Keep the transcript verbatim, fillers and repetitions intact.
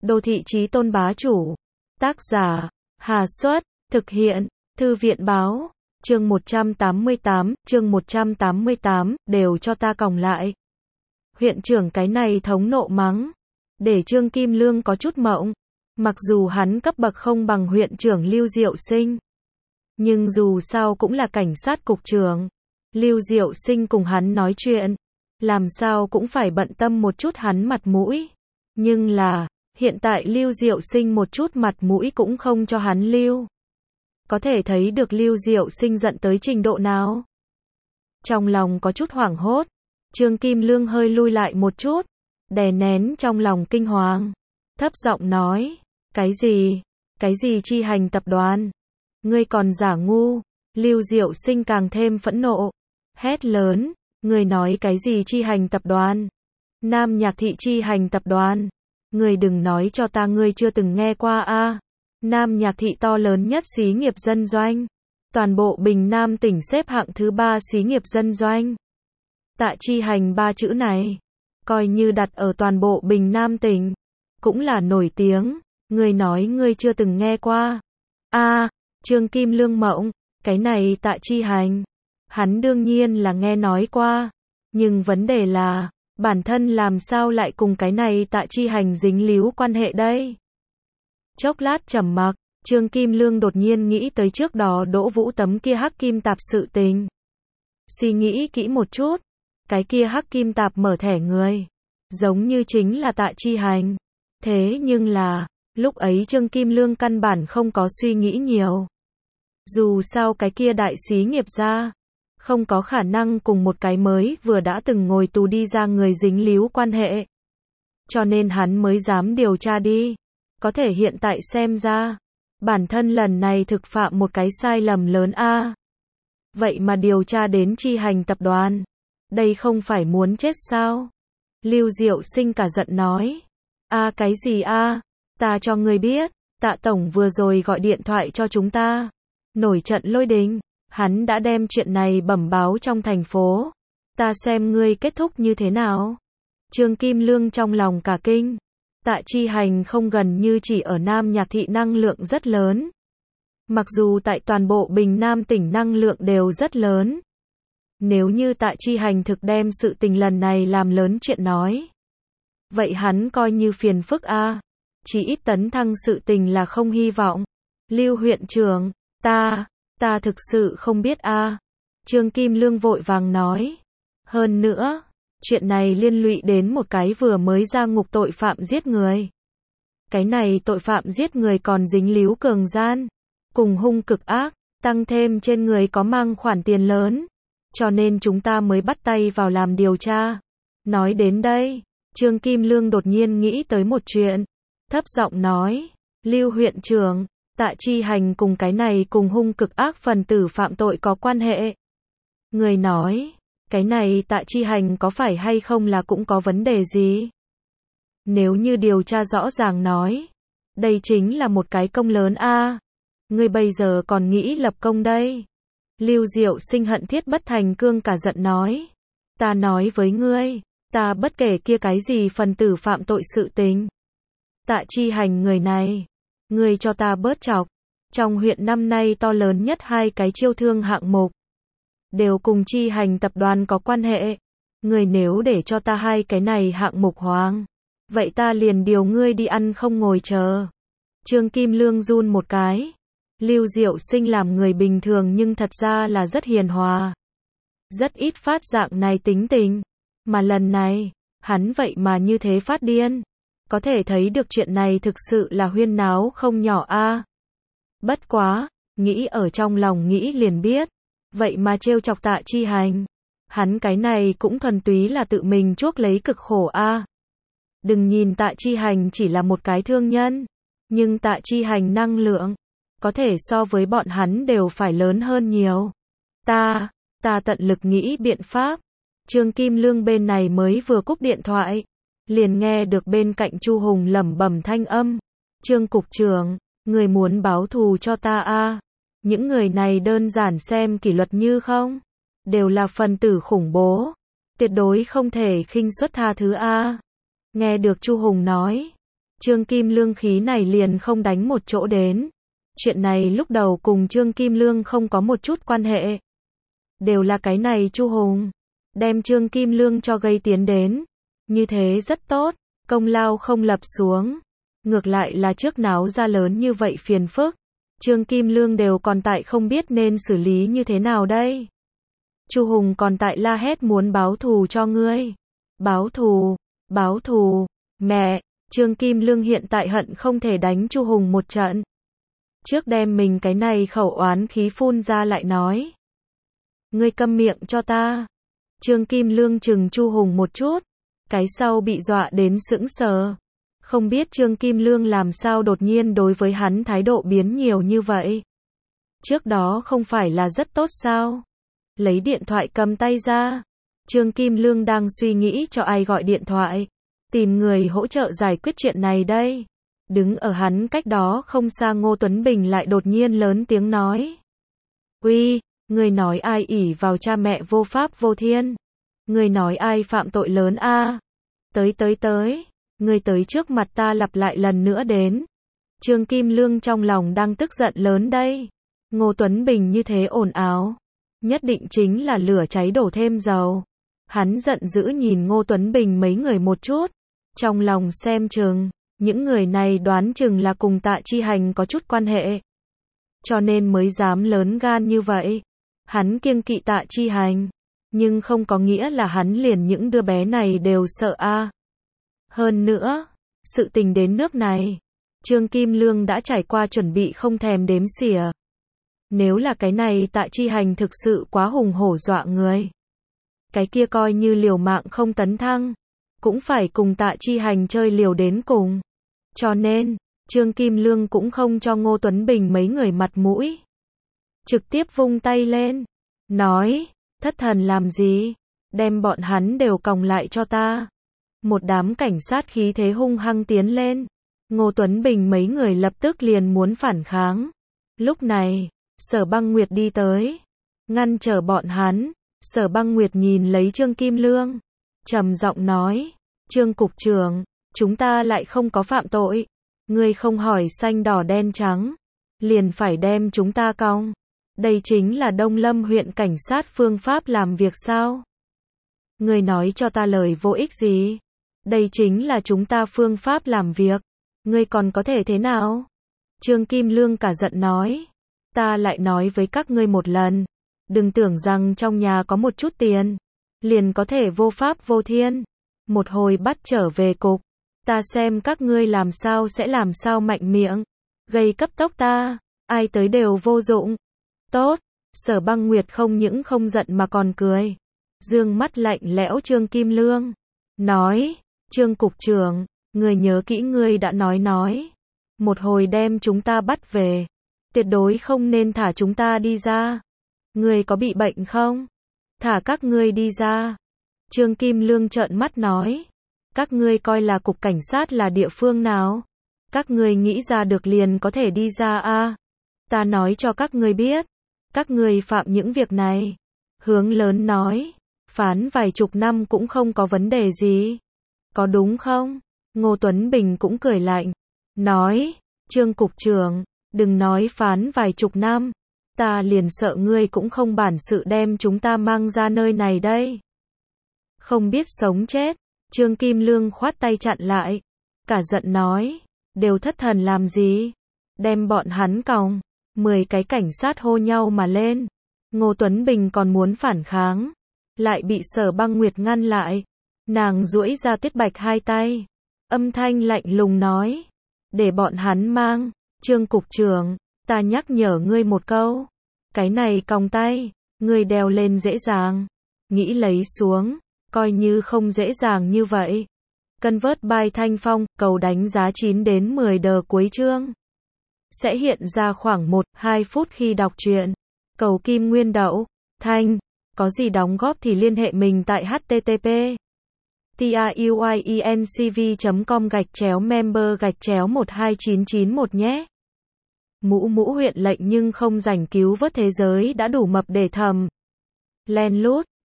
Đô thị chí tôn bá chủ. Tác giả, Hà Xuất, thực hiện, Thư viện báo, chương một trăm tám mươi tám, chương một trăm tám mươi tám, đều cho ta còng lại. Huyện trưởng cái này thống nộ mắng, để Trương Kim Lương có chút mộng, mặc dù hắn cấp bậc không bằng huyện trưởng Lưu Diệu Sinh. Nhưng dù sao cũng là cảnh sát cục trưởng, Lưu Diệu Sinh cùng hắn nói chuyện, làm sao cũng phải bận tâm một chút hắn mặt mũi. Nhưng là, hiện tại Lưu Diệu Sinh một chút mặt mũi cũng không cho hắn lưu. Có thể thấy được Lưu Diệu Sinh giận tới trình độ nào. Trong lòng có chút hoảng hốt, Trương Kim Lương hơi lui lại một chút, đè nén trong lòng kinh hoàng, thấp giọng nói, cái gì, cái gì chi hành tập đoàn, ngươi còn giả ngu. Lưu Diệu Sinh càng thêm phẫn nộ, hét lớn, ngươi nói cái gì chi hành tập đoàn, Nam Nhạc Thị chi hành tập đoàn, ngươi đừng nói cho ta ngươi chưa từng nghe qua a. Nam Nhạc Thị to lớn nhất xí nghiệp dân doanh, toàn bộ Bình Nam tỉnh xếp hạng thứ ba xí nghiệp dân doanh. Tạ chi hành ba chữ này, coi như đặt ở toàn bộ Bình Nam tỉnh, cũng là nổi tiếng. Ngươi nói ngươi chưa từng nghe qua. A, Trương Kim Lương mộng, cái này Tạ chi hành, hắn đương nhiên là nghe nói qua, nhưng vấn đề là, bản thân làm sao lại cùng cái này Tạ chi hành dính líu quan hệ đây? Chốc lát trầm mặc, Trương Kim Lương đột nhiên nghĩ tới trước đó Đỗ Vũ tấm kia hắc kim tạp sự tình. Suy nghĩ kỹ một chút, cái kia hắc kim tạp mở thẻ người, giống như chính là Tạ chi hành. Thế nhưng là, lúc ấy Trương Kim Lương căn bản không có suy nghĩ nhiều. Dù sao cái kia đại xí nghiệp ra, không có khả năng cùng một cái mới vừa đã từng ngồi tù đi ra người dính líu quan hệ. Cho nên hắn mới dám điều tra đi. Có thể hiện tại xem ra, bản thân lần này thực phạm một cái sai lầm lớn a. Vậy mà điều tra đến chi hành tập đoàn, đây không phải muốn chết sao? Lưu Diệu Sinh cả giận nói, a cái gì a? Ta cho ngươi biết, Tạ tổng vừa rồi gọi điện thoại cho chúng ta, nổi trận lôi đình, hắn đã đem chuyện này bẩm báo trong thành phố. Ta xem ngươi kết thúc như thế nào? Trương Kim Lương trong lòng cả kinh. Tạ chi hành không gần như chỉ ở Nam Nhạc Thị năng lượng rất lớn. Mặc dù tại toàn bộ Bình Nam tỉnh năng lượng đều rất lớn. Nếu như Tạ chi hành thực đem sự tình lần này làm lớn chuyện nói, vậy hắn coi như phiền phức a. Chỉ ít tấn thăng sự tình là không hy vọng. Lưu huyện trưởng, ta, ta thực sự không biết a. Trương Kim Lương vội vàng nói. Hơn nữa, chuyện này liên lụy đến một cái vừa mới ra ngục tội phạm giết người. Cái này tội phạm giết người còn dính líu cường gian, cùng hung cực ác, tăng thêm trên người có mang khoản tiền lớn. Cho nên chúng ta mới bắt tay vào làm điều tra. Nói đến đây, Trương Kim Lương đột nhiên nghĩ tới một chuyện. Thấp giọng nói, Lưu huyện trưởng, Tạ chi hành cùng cái này cùng hung cực ác phần tử phạm tội có quan hệ. Người nói, cái này Tạ chi hành có phải hay không là cũng có vấn đề gì? Nếu như điều tra rõ ràng nói, đây chính là một cái công lớn a. Ngươi bây giờ còn nghĩ lập công đây. Lưu Diệu Sinh hận thiết bất thành cương cả giận nói. Ta nói với ngươi, ta bất kể kia cái gì phần tử phạm tội sự tình. Tạ chi hành người này, ngươi cho ta bớt chọc. Trong huyện năm nay to lớn nhất hai cái chiêu thương hạng mục, đều cùng chi hành tập đoàn có quan hệ. Ngươi nếu để cho ta hai cái này hạng mục hoang, vậy ta liền điều ngươi đi ăn không ngồi chờ. Trương Kim Lương run một cái. Lưu Diệu Sinh làm người bình thường nhưng thật ra là rất hiền hòa, rất ít phát dạng này tính tình. Mà lần này, hắn vậy mà như thế phát điên. Có thể thấy được chuyện này thực sự là huyên náo không nhỏ a. Bất quá, nghĩ ở trong lòng nghĩ liền biết. Vậy mà trêu chọc Tạ chi hành, hắn cái này cũng thuần túy là tự mình chuốc lấy cực khổ a. Đừng nhìn Tạ chi hành chỉ là một cái thương nhân, nhưng Tạ chi hành năng lượng, có thể so với bọn hắn đều phải lớn hơn nhiều. Ta, ta tận lực nghĩ biện pháp. Trương Kim Lương bên này mới vừa cúp điện thoại, liền nghe được bên cạnh Chu Hùng lẩm bẩm thanh âm. Trương cục trưởng, người muốn báo thù cho ta a. Những người này đơn giản xem kỷ luật như không, đều là phần tử khủng bố, tuyệt đối không thể khinh suất tha thứ a. Nghe được Chu Hùng nói, Trương Kim Lương khí này liền không đánh một chỗ đến. Chuyện này lúc đầu cùng Trương Kim Lương không có một chút quan hệ. Đều là cái này Chu Hùng. Đem Trương Kim Lương cho gây tiến đến. Như thế rất tốt, công lao không lập xuống. Ngược lại là trước náo ra lớn như vậy phiền phức. Trương Kim Lương đều còn tại không biết nên xử lý như thế nào đây. Chu Hùng còn tại la hét muốn báo thù cho ngươi. Báo thù, báo thù, mẹ, Trương Kim Lương hiện tại hận không thể đánh Chu Hùng một trận. Trước đem mình cái này khẩu oán khí phun ra lại nói. Ngươi câm miệng cho ta. Trương Kim Lương chừng Chu Hùng một chút. Cái sau bị dọa đến sững sờ. Không biết Trương Kim Lương làm sao đột nhiên đối với hắn thái độ biến nhiều như vậy. Trước đó không phải là rất tốt sao? Lấy điện thoại cầm tay ra. Trương Kim Lương đang suy nghĩ cho ai gọi điện thoại. Tìm người hỗ trợ giải quyết chuyện này đây. Đứng ở hắn cách đó không xa Ngô Tuấn Bình lại đột nhiên lớn tiếng nói. Uy, người nói ai ỷ vào cha mẹ vô pháp vô thiên. Người nói ai phạm tội lớn a? À? Tới tới tới. Người tới trước mặt ta lặp lại lần nữa đến. Trương Kim Lương trong lòng đang tức giận lớn đây. Ngô Tuấn Bình như thế ồn ào. Nhất định chính là lửa cháy đổ thêm dầu. Hắn giận dữ nhìn Ngô Tuấn Bình mấy người một chút. Trong lòng xem chừng, những người này đoán chừng là cùng Tạ Chi Hành có chút quan hệ. Cho nên mới dám lớn gan như vậy. Hắn kiêng kỵ Tạ Chi Hành. Nhưng không có nghĩa là hắn liền những đứa bé này đều sợ a. À. Hơn nữa, sự tình đến nước này, Trương Kim Lương đã trải qua chuẩn bị không thèm đếm xỉa. Nếu là cái này Tạ Chi Hành thực sự quá hùng hổ dọa người. Cái kia coi như liều mạng không tấn thăng, cũng phải cùng Tạ Chi Hành chơi liều đến cùng. Cho nên, Trương Kim Lương cũng không cho Ngô Tuấn Bình mấy người mặt mũi. Trực tiếp vung tay lên, nói, thất thần làm gì, đem bọn hắn đều còng lại cho ta. Một đám cảnh sát khí thế hung hăng tiến lên. Ngô Tuấn Bình mấy người lập tức liền muốn phản kháng. Lúc này, Sở Băng Nguyệt đi tới, ngăn trở bọn hắn. Sở Băng Nguyệt nhìn lấy Trương Kim Lương, trầm giọng nói, Trương Cục trưởng, chúng ta lại không có phạm tội. Ngươi không hỏi xanh đỏ đen trắng, liền phải đem chúng ta cong. Đây chính là Đông Lâm huyện cảnh sát phương pháp làm việc sao? Ngươi nói cho ta lời vô ích gì? Đây chính là chúng ta phương pháp làm việc. Ngươi còn có thể thế nào? Trương Kim Lương cả giận nói. Ta lại nói với các ngươi một lần. Đừng tưởng rằng trong nhà có một chút tiền. Liền có thể vô pháp vô thiên. Một hồi bắt trở về cục. Ta xem các ngươi làm sao sẽ làm sao mạnh miệng. Gây cấp tốc ta. Ai tới đều vô dụng. Tốt. Sở Băng Nguyệt không những không giận mà còn cười. Dương mắt lạnh lẽo Trương Kim Lương. Nói. Trương Cục trưởng, người nhớ kỹ ngươi đã nói nói. Một hồi đem chúng ta bắt về. Tuyệt đối không nên thả chúng ta đi ra. Ngươi có bị bệnh không? Thả các ngươi đi ra. Trương Kim Lương trợn mắt nói. Các ngươi coi là cục cảnh sát là địa phương nào? Các ngươi nghĩ ra được liền có thể đi ra a? À? Ta nói cho các ngươi biết. Các ngươi phạm những việc này. Hướng lớn nói. Phán vài chục năm cũng không có vấn đề gì. Có đúng không? Ngô Tuấn Bình cũng cười lạnh. Nói, Trương Cục trưởng, đừng nói phán vài chục năm. Ta liền sợ ngươi cũng không bản sự đem chúng ta mang ra nơi này đây. Không biết sống chết. Trương Kim Lương khoát tay chặn lại. Cả giận nói, đều thất thần làm gì? Đem bọn hắn còng. Mười cái cảnh sát hô nhau mà lên. Ngô Tuấn Bình còn muốn phản kháng. Lại bị Sở Băng Nguyệt ngăn lại. Nàng duỗi ra Tuyết Bạch hai tay. Âm thanh lạnh lùng nói. Để bọn hắn mang. Trương Cục trưởng, ta nhắc nhở ngươi một câu. Cái này còng tay, ngươi đeo lên dễ dàng. Nghĩ lấy xuống, coi như không dễ dàng như vậy. Convert by Thanh Phong, cầu đánh giá chín đến mười đờ cuối chương. Sẽ hiện ra khoảng một đến hai phút khi đọc truyện. Cầu Kim Nguyên Đậu, Thanh. Có gì đóng góp thì liên hệ mình tại http truyencv chấm com gạch chéo member gạch chéo một hai chín chín một nhé. Mũ mũ huyện lệnh nhưng không rảnh cứu vớt thế giới đã đủ mập để thầm. Len lút.